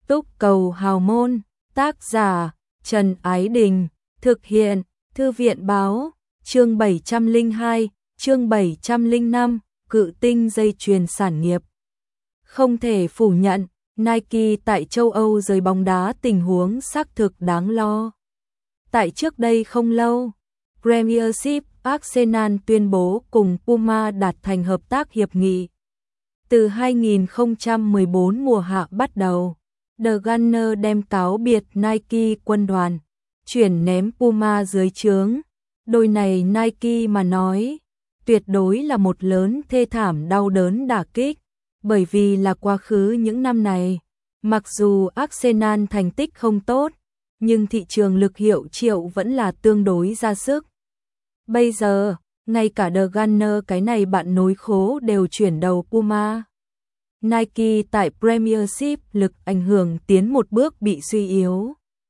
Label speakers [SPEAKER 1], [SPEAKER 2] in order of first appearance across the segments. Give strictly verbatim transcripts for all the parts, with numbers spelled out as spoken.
[SPEAKER 1] Túc cầu hào môn, tác giả Trần Ái Đình, thực hiện Thư viện báo, chương bảy trăm lẻ hai, chương bảy trăm lẻ năm, cự tinh dây chuyền sản nghiệp. Không thể phủ nhận, Nike tại châu Âu giới bóng đá tình huống xác thực đáng lo. Tại trước đây không lâu, Premiership Arsenal tuyên bố cùng Puma đạt thành hợp tác hiệp nghị. Từ hai nghìn không trăm mười bốn mùa hạ bắt đầu, The Gunner đem cáo biệt Nike quân đoàn, chuyển ném Puma dưới trướng. Đôi này Nike mà nói, tuyệt đối là một lớn thê thảm đau đớn đả kích, bởi vì là quá khứ những năm này, mặc dù Arsenal thành tích không tốt, nhưng thị trường lực hiệu triệu vẫn là tương đối ra sức. Bây giờ, ngay cả The Gunner cái này bạn nối khố đều chuyển đầu Puma. Nike tại Premiership lực ảnh hưởng tiến một bước bị suy yếu.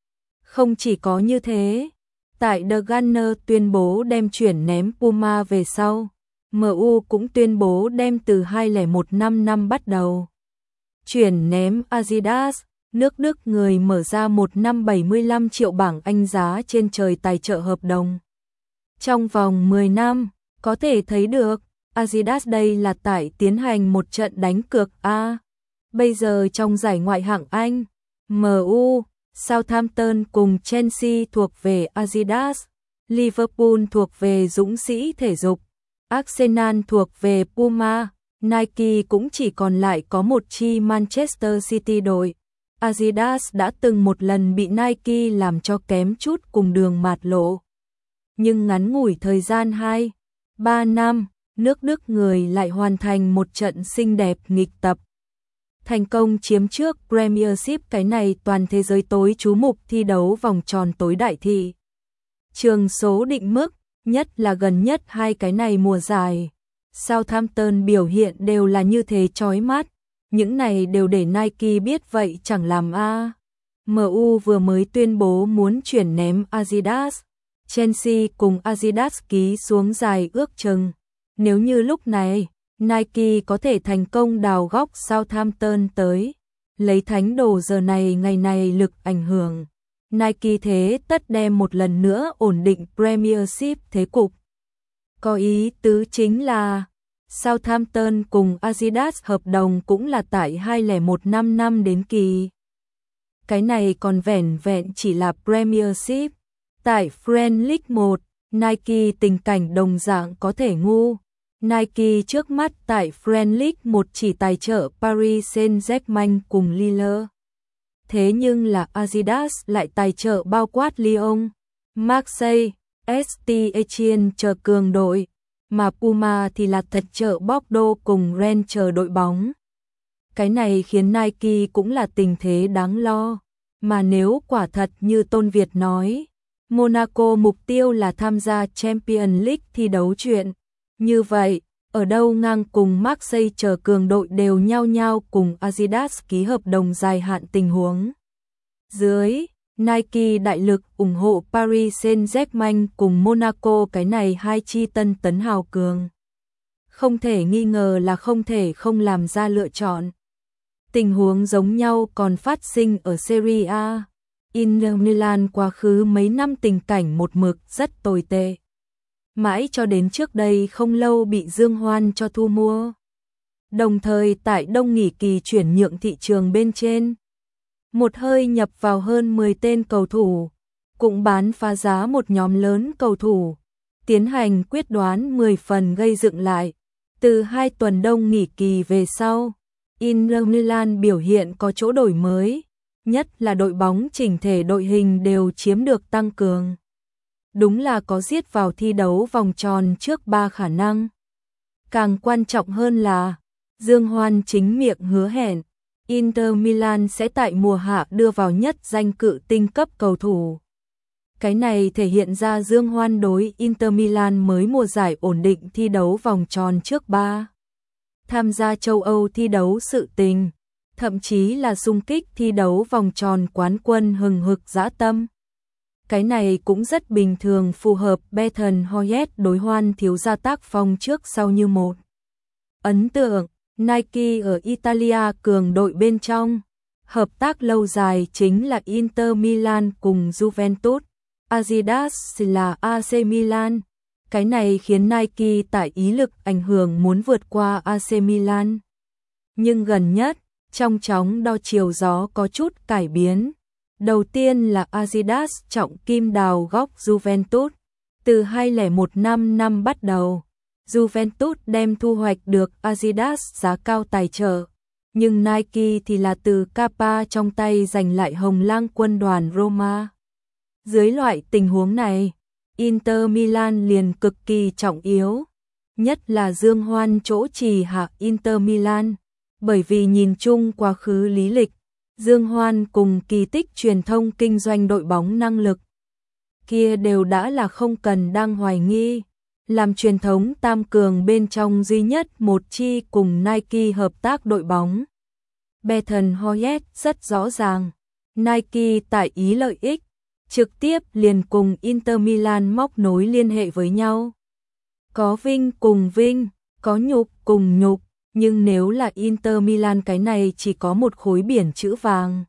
[SPEAKER 1] Không chỉ có như thế, tại The Gunner tuyên bố đem chuyển ném Puma về sau, em u cũng tuyên bố đem từ hai nghìn không trăm lẻ một năm bắt đầu chuyển ném Adidas. Nước Đức người mở ra một năm bảy mươi lăm triệu bảng Anh giá trên trời tài trợ hợp đồng. Trong vòng mười năm, có thể thấy được, Adidas đây là tại tiến hành một trận đánh cược A. Bây giờ trong giải ngoại hạng Anh, em u, Southampton cùng Chelsea thuộc về Adidas, Liverpool thuộc về Dũng sĩ thể dục, Arsenal thuộc về Puma, Nike cũng chỉ còn lại có một chi Manchester City đội. Adidas đã từng một lần bị Nike làm cho kém chút cùng đường mạt lộ. Nhưng ngắn ngủi thời gian hai, ba năm, nước Đức người lại hoàn thành một trận xinh đẹp nghịch tập. Thành công chiếm trước Premiership cái này toàn thế giới tối chú mục thi đấu vòng tròn tối đại thị. Trường số định mức, nhất là gần nhất hai cái này mùa giải. Southampton biểu hiện đều là như thế chói mắt. Những này đều để Nike biết vậy chẳng làm a. em u vừa mới tuyên bố muốn chuyển ném Adidas. Chelsea cùng Adidas ký xuống dài ước chừng. Nếu như lúc này, Nike có thể thành công đào góc Southampton tới, lấy thánh đồ giờ này ngày này lực ảnh hưởng, Nike thế tất đem một lần nữa ổn định Premiership thế cục. Có ý tứ chính là Southampton cùng Adidas hợp đồng cũng là tại hai nghìn không trăm lẻ một năm năm đến kỳ. Cái này còn vẻn vẹn chỉ là Premiership. Tại Premier League một, Nike tình cảnh đồng dạng có thể ngu. Nike trước mắt tại Premier League một chỉ tài trợ Paris Saint-Germain cùng Lille. Thế nhưng là Adidas lại tài trợ bao quát Lyon, Marseille, Saint-Etienne chờ cường đội, mà Puma thì là thật trợ Bordeaux cùng Rennes chờ đội bóng. Cái này khiến Nike cũng là tình thế đáng lo, mà nếu quả thật như Tôn Việt nói, Monaco mục tiêu là tham gia Champions League thi đấu chuyện. Như vậy, ở đâu ngang cùng Marseille chờ cường đội đều nhau nhau cùng Adidas ký hợp đồng dài hạn tình huống. Dưới, Nike đại lực ủng hộ Paris Saint-Germain cùng Monaco cái này hai chi tân tấn hào cường. Không thể nghi ngờ là không thể không làm ra lựa chọn. Tình huống giống nhau còn phát sinh ở Serie A. Inter Milan quá khứ mấy năm tình cảnh một mực rất tồi tệ. Mãi cho đến trước đây không lâu bị Dương Hoan cho thu mua. Đồng thời tại đông nghỉ kỳ chuyển nhượng thị trường bên trên, một hơi nhập vào hơn mười tên cầu thủ, cũng bán phá giá một nhóm lớn cầu thủ, tiến hành quyết đoán mười phần gây dựng lại. Từ hai tuần đông nghỉ kỳ về sau, Inter Milan biểu hiện có chỗ đổi mới, nhất là đội bóng chỉnh thể đội hình đều chiếm được tăng cường. Đúng là có giết vào thi đấu vòng tròn trước ba khả năng. Càng quan trọng hơn là, Dương Hoan chính miệng hứa hẹn, Inter Milan sẽ tại mùa hạ đưa vào nhất danh cự tinh cấp cầu thủ. Cái này thể hiện ra Dương Hoan đối Inter Milan mới mùa giải ổn định thi đấu vòng tròn trước ba. Tham gia châu Âu thi đấu sự tình, thậm chí là xung kích thi đấu vòng tròn quán quân hừng hực dã tâm. Cái này cũng rất bình thường phù hợp Bethan Hoyet đối Hoan thiếu gia tác phong trước sau như một. Ấn tượng, Nike ở Italia cường đội bên trong, Hợp tác lâu dài chính là Inter Milan cùng Juventus, Adidas là a xê Milan. Cái này khiến Nike tại ý lực ảnh hưởng muốn vượt qua a xê Milan. Nhưng gần nhất, trong chóng đo chiều gió có chút cải biến. Đầu tiên là Adidas trọng kim đào góc Juventus. Từ hai không một năm năm bắt đầu, Juventus đem thu hoạch được Adidas giá cao tài trợ. Nhưng Nike thì là từ Kappa trong tay giành lại hồng lang quân đoàn Roma. Dưới loại tình huống này, Inter Milan liền cực kỳ trọng yếu. Nhất là Dương Hoan chỗ trì hạ Inter Milan. Bởi vì nhìn chung quá khứ lý lịch, Dương Hoan cùng kỳ tích truyền thông kinh doanh đội bóng năng lực kia đều đã là không cần đang hoài nghi. Làm truyền thống tam cường bên trong duy nhất một chi cùng Nike hợp tác đội bóng. Bethan Hoyet rất rõ ràng, Nike tại ý lợi ích, trực tiếp liền cùng Inter Milan móc nối liên hệ với nhau. Có vinh cùng vinh, có nhục cùng nhục, nhưng nếu là Inter Milan cái này chỉ có một khối biển chữ vàng.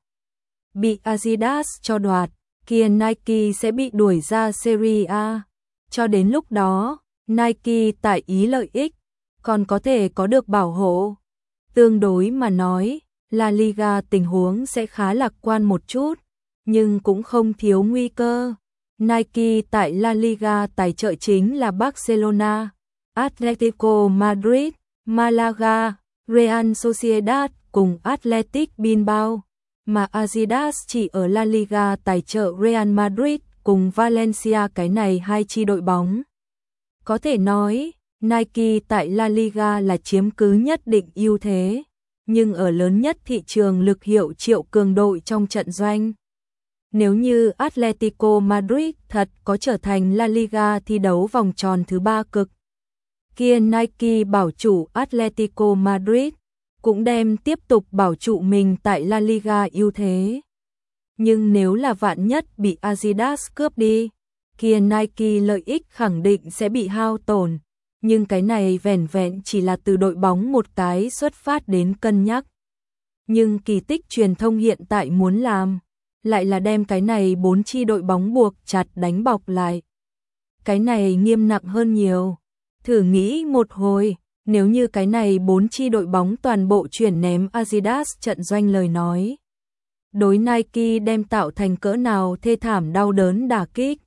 [SPEAKER 1] Bị Adidas cho đoạt, kia Nike sẽ bị đuổi ra Serie A. Cho đến lúc đó, Nike tại ý lợi ích, còn có thể có được bảo hộ. Tương đối mà nói, La Liga tình huống sẽ khá lạc quan một chút, nhưng cũng không thiếu nguy cơ. Nike tại La Liga tài trợ chính là Barcelona, Atletico Madrid, Malaga, Real Sociedad cùng Athletic Bilbao, mà Adidas chỉ ở La Liga tài trợ Real Madrid cùng Valencia cái này hai chi đội bóng. Có thể nói, Nike tại La Liga là chiếm cứ nhất định ưu thế, nhưng ở lớn nhất thị trường lực hiệu triệu cường đội trong trận doanh. Nếu như Atletico Madrid thật có trở thành La Liga thi đấu vòng tròn thứ ba cực, kia Nike bảo chủ Atletico Madrid cũng đem tiếp tục bảo trụ mình tại La Liga ưu thế. Nhưng nếu là vạn nhất bị Adidas cướp đi, kia Nike lợi ích khẳng định sẽ bị hao tổn. Nhưng cái này vẻn vẹn chỉ là từ đội bóng một cái xuất phát đến cân nhắc. Nhưng kỳ tích truyền thông hiện tại muốn làm, lại là đem cái này bốn chi đội bóng buộc chặt đánh bọc lại. Cái này nghiêm nặng hơn nhiều. Thử nghĩ một hồi, nếu như cái này bốn chi đội bóng toàn bộ chuyển ném Adidas trận doanh lời nói. Đối Nike đem tạo thành cỡ nào thê thảm đau đớn đả kích.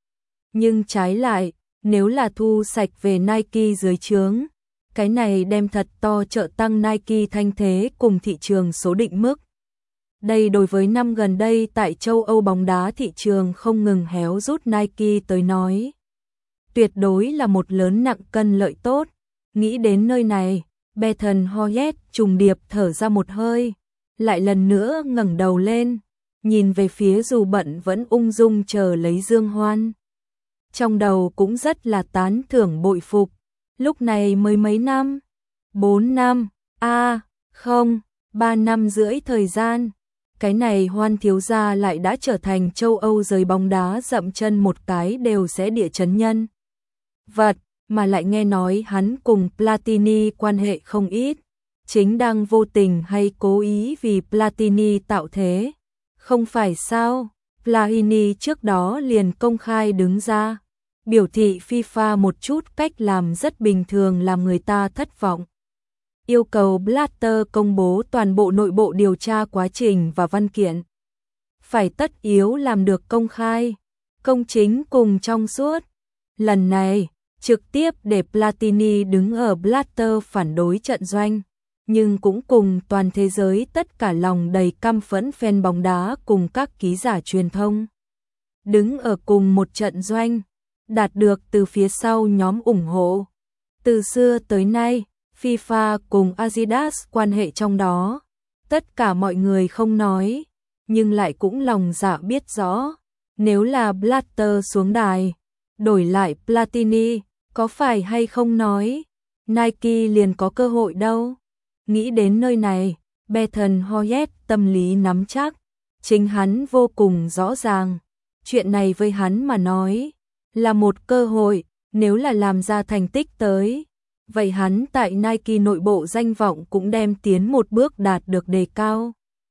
[SPEAKER 1] Nhưng trái lại, nếu là thu sạch về Nike dưới trướng, cái này đem thật to trợ tăng Nike thanh thế cùng thị trường số định mức. Đây đối với năm gần đây tại châu Âu bóng đá thị trường không ngừng héo rút Nike tới nói. Tuyệt đối là một lớn nặng cân lợi tốt. Nghĩ đến nơi này, Bethan Hoyet trùng điệp thở ra một hơi, lại lần nữa ngẩng đầu lên, nhìn về phía dù bận vẫn ung dung chờ lấy Dương Hoan. Trong đầu cũng rất là tán thưởng bội phục, lúc này mới mấy năm, bốn năm, a à, không, ba năm rưỡi thời gian, cái này Hoan thiếu gia lại đã trở thành châu Âu giới bóng đá dậm chân một cái đều sẽ địa chấn nhân. Vật, mà lại nghe nói hắn cùng Platini quan hệ không ít, chính đang vô tình hay cố ý vì Platini tạo thế, không phải sao? Platini trước đó liền công khai đứng ra, biểu thị FIFA một chút cách làm rất bình thường làm người ta thất vọng. Yêu cầu Blatter công bố toàn bộ nội bộ điều tra quá trình và văn kiện. Phải tất yếu làm được công khai, công chính cùng trong suốt. Lần này, trực tiếp để Platini đứng ở Blatter phản đối trận doanh, nhưng cũng cùng toàn thế giới tất cả lòng đầy căm phẫn fan bóng đá cùng các ký giả truyền thông. Đứng ở cùng một trận doanh, đạt được từ phía sau nhóm ủng hộ. Từ xưa tới nay, FIFA cùng Adidas quan hệ trong đó, tất cả mọi người không nói, nhưng lại cũng lòng dạ biết rõ. Nếu là Blatter xuống đài, đổi lại Platini, có phải hay không nói, Nike liền có cơ hội đâu. Nghĩ đến nơi này, Bethan Hoyet tâm lý nắm chắc, chính hắn vô cùng rõ ràng. Chuyện này với hắn mà nói, là một cơ hội, nếu là làm ra thành tích tới. Vậy hắn tại Nike nội bộ danh vọng cũng đem tiến một bước đạt được đề cao.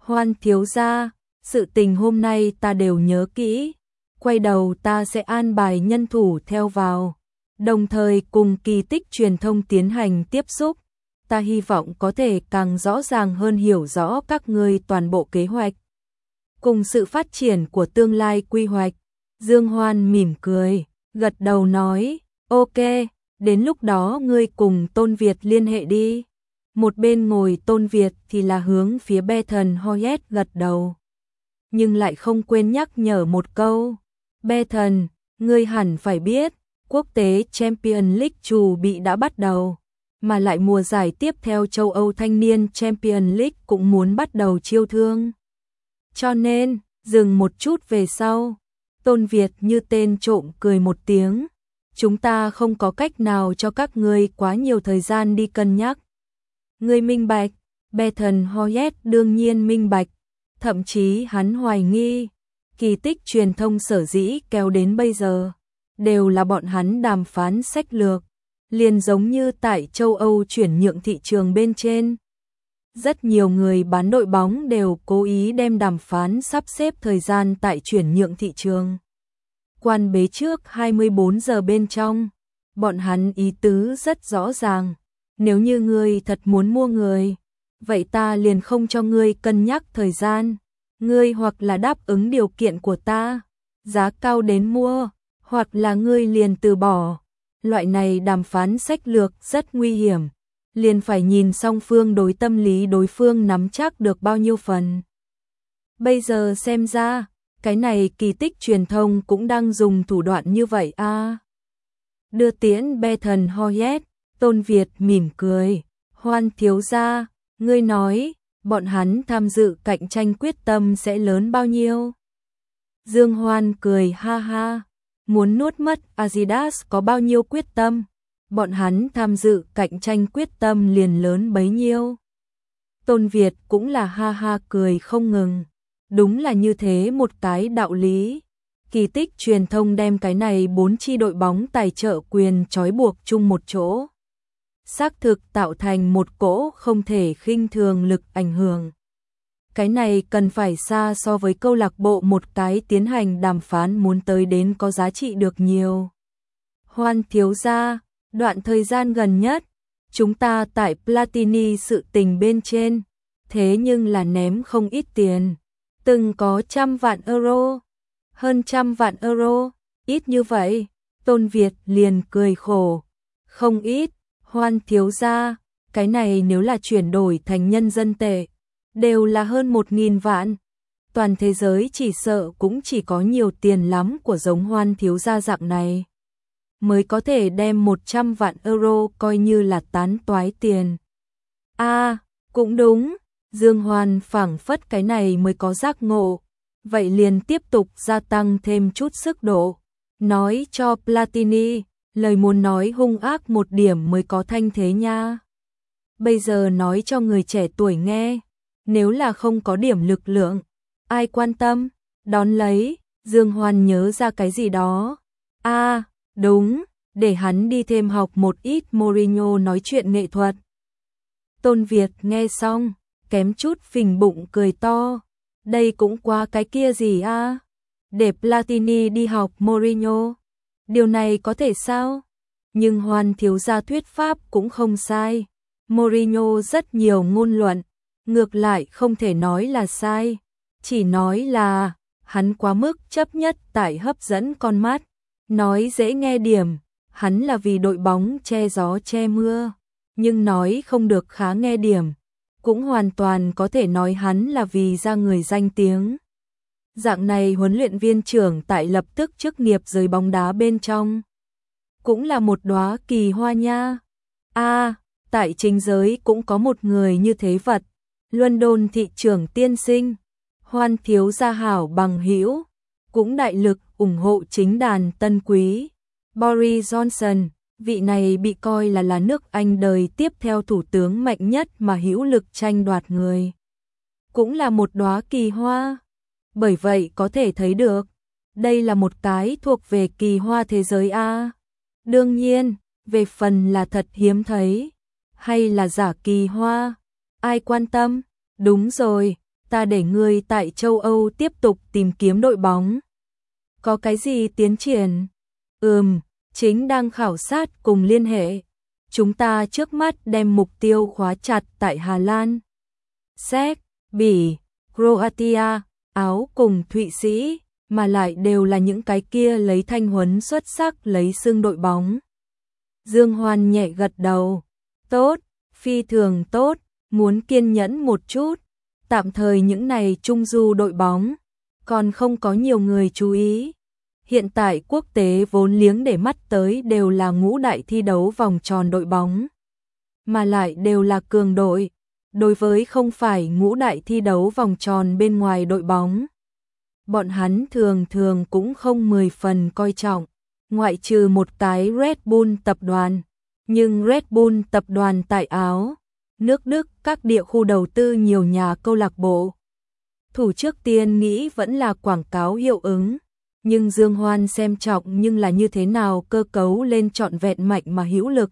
[SPEAKER 1] Hoan thiếu gia, sự tình hôm nay ta đều nhớ kỹ, quay đầu ta sẽ an bài nhân thủ theo vào, đồng thời cùng Kỳ Tích truyền thông tiến hành tiếp xúc, ta hy vọng có thể càng rõ ràng hơn hiểu rõ các ngươi toàn bộ kế hoạch, cùng sự phát triển của tương lai quy hoạch. Dương Hoan mỉm cười, gật đầu nói, ok, đến lúc đó ngươi cùng Tôn Việt liên hệ đi. Một bên ngồi Tôn Việt thì là hướng phía Bethan Hoyet gật đầu. Nhưng lại không quên nhắc nhở một câu. Bethan, ngươi hẳn phải biết, quốc tế Champions League chủ bị đã bắt đầu. Mà lại mùa giải tiếp theo châu Âu thanh niên Champions League cũng muốn bắt đầu chiêu thương. Cho nên, dừng một chút về sau. Tôn Việt như tên trộm cười một tiếng. Chúng ta không có cách nào cho các ngươi quá nhiều thời gian đi cân nhắc. Ngươi minh bạch, Bethan Hoyet đương nhiên minh bạch, thậm chí hắn hoài nghi, Kỳ Tích truyền thông sở dĩ kéo đến bây giờ, đều là bọn hắn đàm phán sách lược, liền giống như tại châu Âu chuyển nhượng thị trường bên trên. Rất nhiều người bán đội bóng đều cố ý đem đàm phán sắp xếp thời gian tại chuyển nhượng thị trường. Quan bế trước hai mươi bốn giờ bên trong, bọn hắn ý tứ rất rõ ràng. Nếu như ngươi thật muốn mua người, vậy ta liền không cho ngươi cân nhắc thời gian. Ngươi hoặc là đáp ứng điều kiện của ta, giá cao đến mua, hoặc là ngươi liền từ bỏ. Loại này đàm phán sách lược rất nguy hiểm, liền phải nhìn song phương đối tâm lý đối phương nắm chắc được bao nhiêu phần. Bây giờ xem ra, cái này Kỳ Tích truyền thông cũng đang dùng thủ đoạn như vậy a. À. Đưa tiễn Bethan Hoyet, Tôn Việt mỉm cười, Hoan thiếu gia, ngươi nói, bọn hắn tham dự cạnh tranh quyết tâm sẽ lớn bao nhiêu? Dương Hoan cười ha ha, muốn nuốt mất Adidas có bao nhiêu quyết tâm, bọn hắn tham dự cạnh tranh quyết tâm liền lớn bấy nhiêu. Tôn Việt cũng là ha ha cười không ngừng, đúng là như thế một cái đạo lý. Kỳ Tích truyền thông đem cái này bốn chi đội bóng tài trợ quyền trói buộc chung một chỗ, xác thực tạo thành một cỗ không thể khinh thường lực ảnh hưởng. Cái này cần phải xa so với câu lạc bộ một cái tiến hành đàm phán muốn tới đến có giá trị được nhiều. Hoan thiếu gia, đoạn thời gian gần nhất, chúng ta tại Platini sự tình bên trên, thế nhưng là ném không ít tiền, từng có trăm vạn euro, hơn trăm vạn euro, ít như vậy, Tôn Việt liền cười khổ, không ít. Hoan thiếu gia, cái này nếu là chuyển đổi thành nhân dân tệ, đều là hơn một nghìn vạn. Toàn thế giới chỉ sợ cũng chỉ có nhiều tiền lắm của giống Hoan thiếu gia dạng này, mới có thể đem một trăm vạn euro coi như là tán toái tiền. A, à, cũng đúng, Dương Hoan phảng phất cái này mới có giác ngộ, vậy liền tiếp tục gia tăng thêm chút sức độ, nói cho Platini. Lời muốn nói hung ác một điểm mới có thanh thế nha. Bây giờ nói cho người trẻ tuổi nghe, nếu là không có điểm lực lượng, ai quan tâm, đón lấy, Dương Hoan nhớ ra cái gì đó. A, à, đúng, để hắn đi thêm học một ít Mourinho nói chuyện nghệ thuật. Tôn Việt nghe xong, kém chút phình bụng cười to, đây cũng qua cái kia gì a? À? Để Platini đi học Mourinho. Điều này có thể sao? Nhưng Hoan thiếu gia thuyết pháp cũng không sai. Mourinho rất nhiều ngôn luận, ngược lại không thể nói là sai, chỉ nói là hắn quá mức chấp nhất tại hấp dẫn con mắt. Nói dễ nghe điểm, hắn là vì đội bóng che gió che mưa, nhưng nói không được khá nghe điểm, cũng hoàn toàn có thể nói hắn là vì ra người danh tiếng. Dạng này huấn luyện viên trưởng tại lập tức chức nghiệp giới bóng đá bên trong, cũng là một đóa kỳ hoa nha. A, à, tại chính giới cũng có một người như thế vật, London thị trưởng tiên sinh, Hoan thiếu gia hảo bằng hữu, cũng đại lực ủng hộ chính đàn tân quý, Boris Johnson, vị này bị coi là là nước Anh đời tiếp theo thủ tướng mạnh nhất mà hữu lực tranh đoạt người, cũng là một đóa kỳ hoa. Bởi vậy có thể thấy được, đây là một cái thuộc về kỳ hoa thế giới A. Đương nhiên, về phần là thật hiếm thấy, hay là giả kỳ hoa, ai quan tâm, đúng rồi, ta để ngươi tại châu Âu tiếp tục tìm kiếm đội bóng. Có cái gì tiến triển? Ừm, chính đang khảo sát cùng liên hệ. Chúng ta trước mắt đem mục tiêu khóa chặt tại Hà Lan, Séc, Bỉ, Croatia, Áo cùng Thụy Sĩ, mà lại đều là những cái kia lấy thanh huấn xuất sắc lấy xưng đội bóng. Dương Hoan nhẹ gật đầu. Tốt, phi thường tốt, muốn kiên nhẫn một chút. Tạm thời những này trung du đội bóng, còn không có nhiều người chú ý. Hiện tại quốc tế vốn liếng để mắt tới đều là ngũ đại thi đấu vòng tròn đội bóng, mà lại đều là cường đội. Đối với không phải ngũ đại thi đấu vòng tròn bên ngoài đội bóng, bọn hắn thường thường cũng không mười phần coi trọng, ngoại trừ một cái Red Bull tập đoàn. Nhưng Red Bull tập đoàn tại Áo, nước Đức các địa khu đầu tư nhiều nhà câu lạc bộ. Thủ trước tiên nghĩ vẫn là quảng cáo hiệu ứng, nhưng Dương Hoan xem trọng nhưng là như thế nào cơ cấu lên trọn vẹn mạnh mà hữu lực.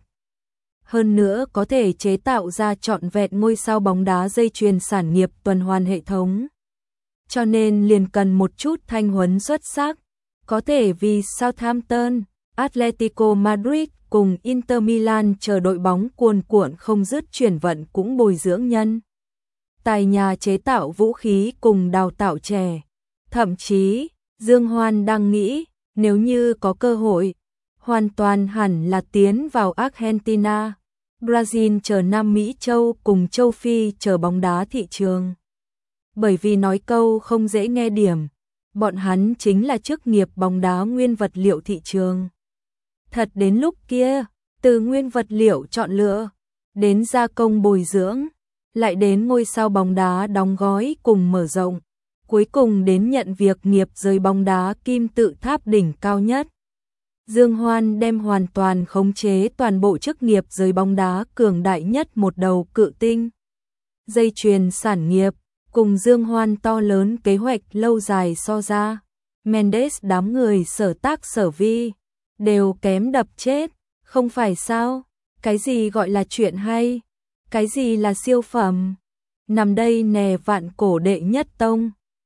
[SPEAKER 1] Hơn nữa có thể chế tạo ra trọn vẹn ngôi sao bóng đá dây chuyền sản nghiệp tuần hoàn hệ thống. Cho nên liền cần một chút thanh huấn xuất sắc, có thể vì Southampton, Atletico Madrid cùng Inter Milan chờ đội bóng cuồn cuộn không dứt chuyển vận cũng bồi dưỡng nhân. Tài nhà chế tạo vũ khí cùng đào tạo trẻ. Thậm chí, Dương Hoan đang nghĩ, nếu như có cơ hội, hoàn toàn hẳn là tiến vào Argentina, Brazil chờ Nam Mỹ châu cùng châu Phi chờ bóng đá thị trường. Bởi vì nói câu không dễ nghe điểm, bọn hắn chính là chức nghiệp bóng đá nguyên vật liệu thị trường. Thật đến lúc kia, từ nguyên vật liệu chọn lựa, đến gia công bồi dưỡng, lại đến ngôi sao bóng đá đóng gói cùng mở rộng, cuối cùng đến nhận việc nghiệp giới bóng đá kim tự tháp đỉnh cao nhất. Dương Hoan đem hoàn toàn khống chế toàn bộ chức nghiệp giới bóng đá cường đại nhất một đầu cự tinh. Dây chuyền sản nghiệp, cùng Dương Hoan to lớn kế hoạch lâu dài so ra, Mendes đám người sở tác sở vi, đều kém đập chết, không phải sao? Cái gì gọi là chuyện hay? Cái gì là siêu phẩm? Nằm đây nè vạn cổ đệ nhất tông.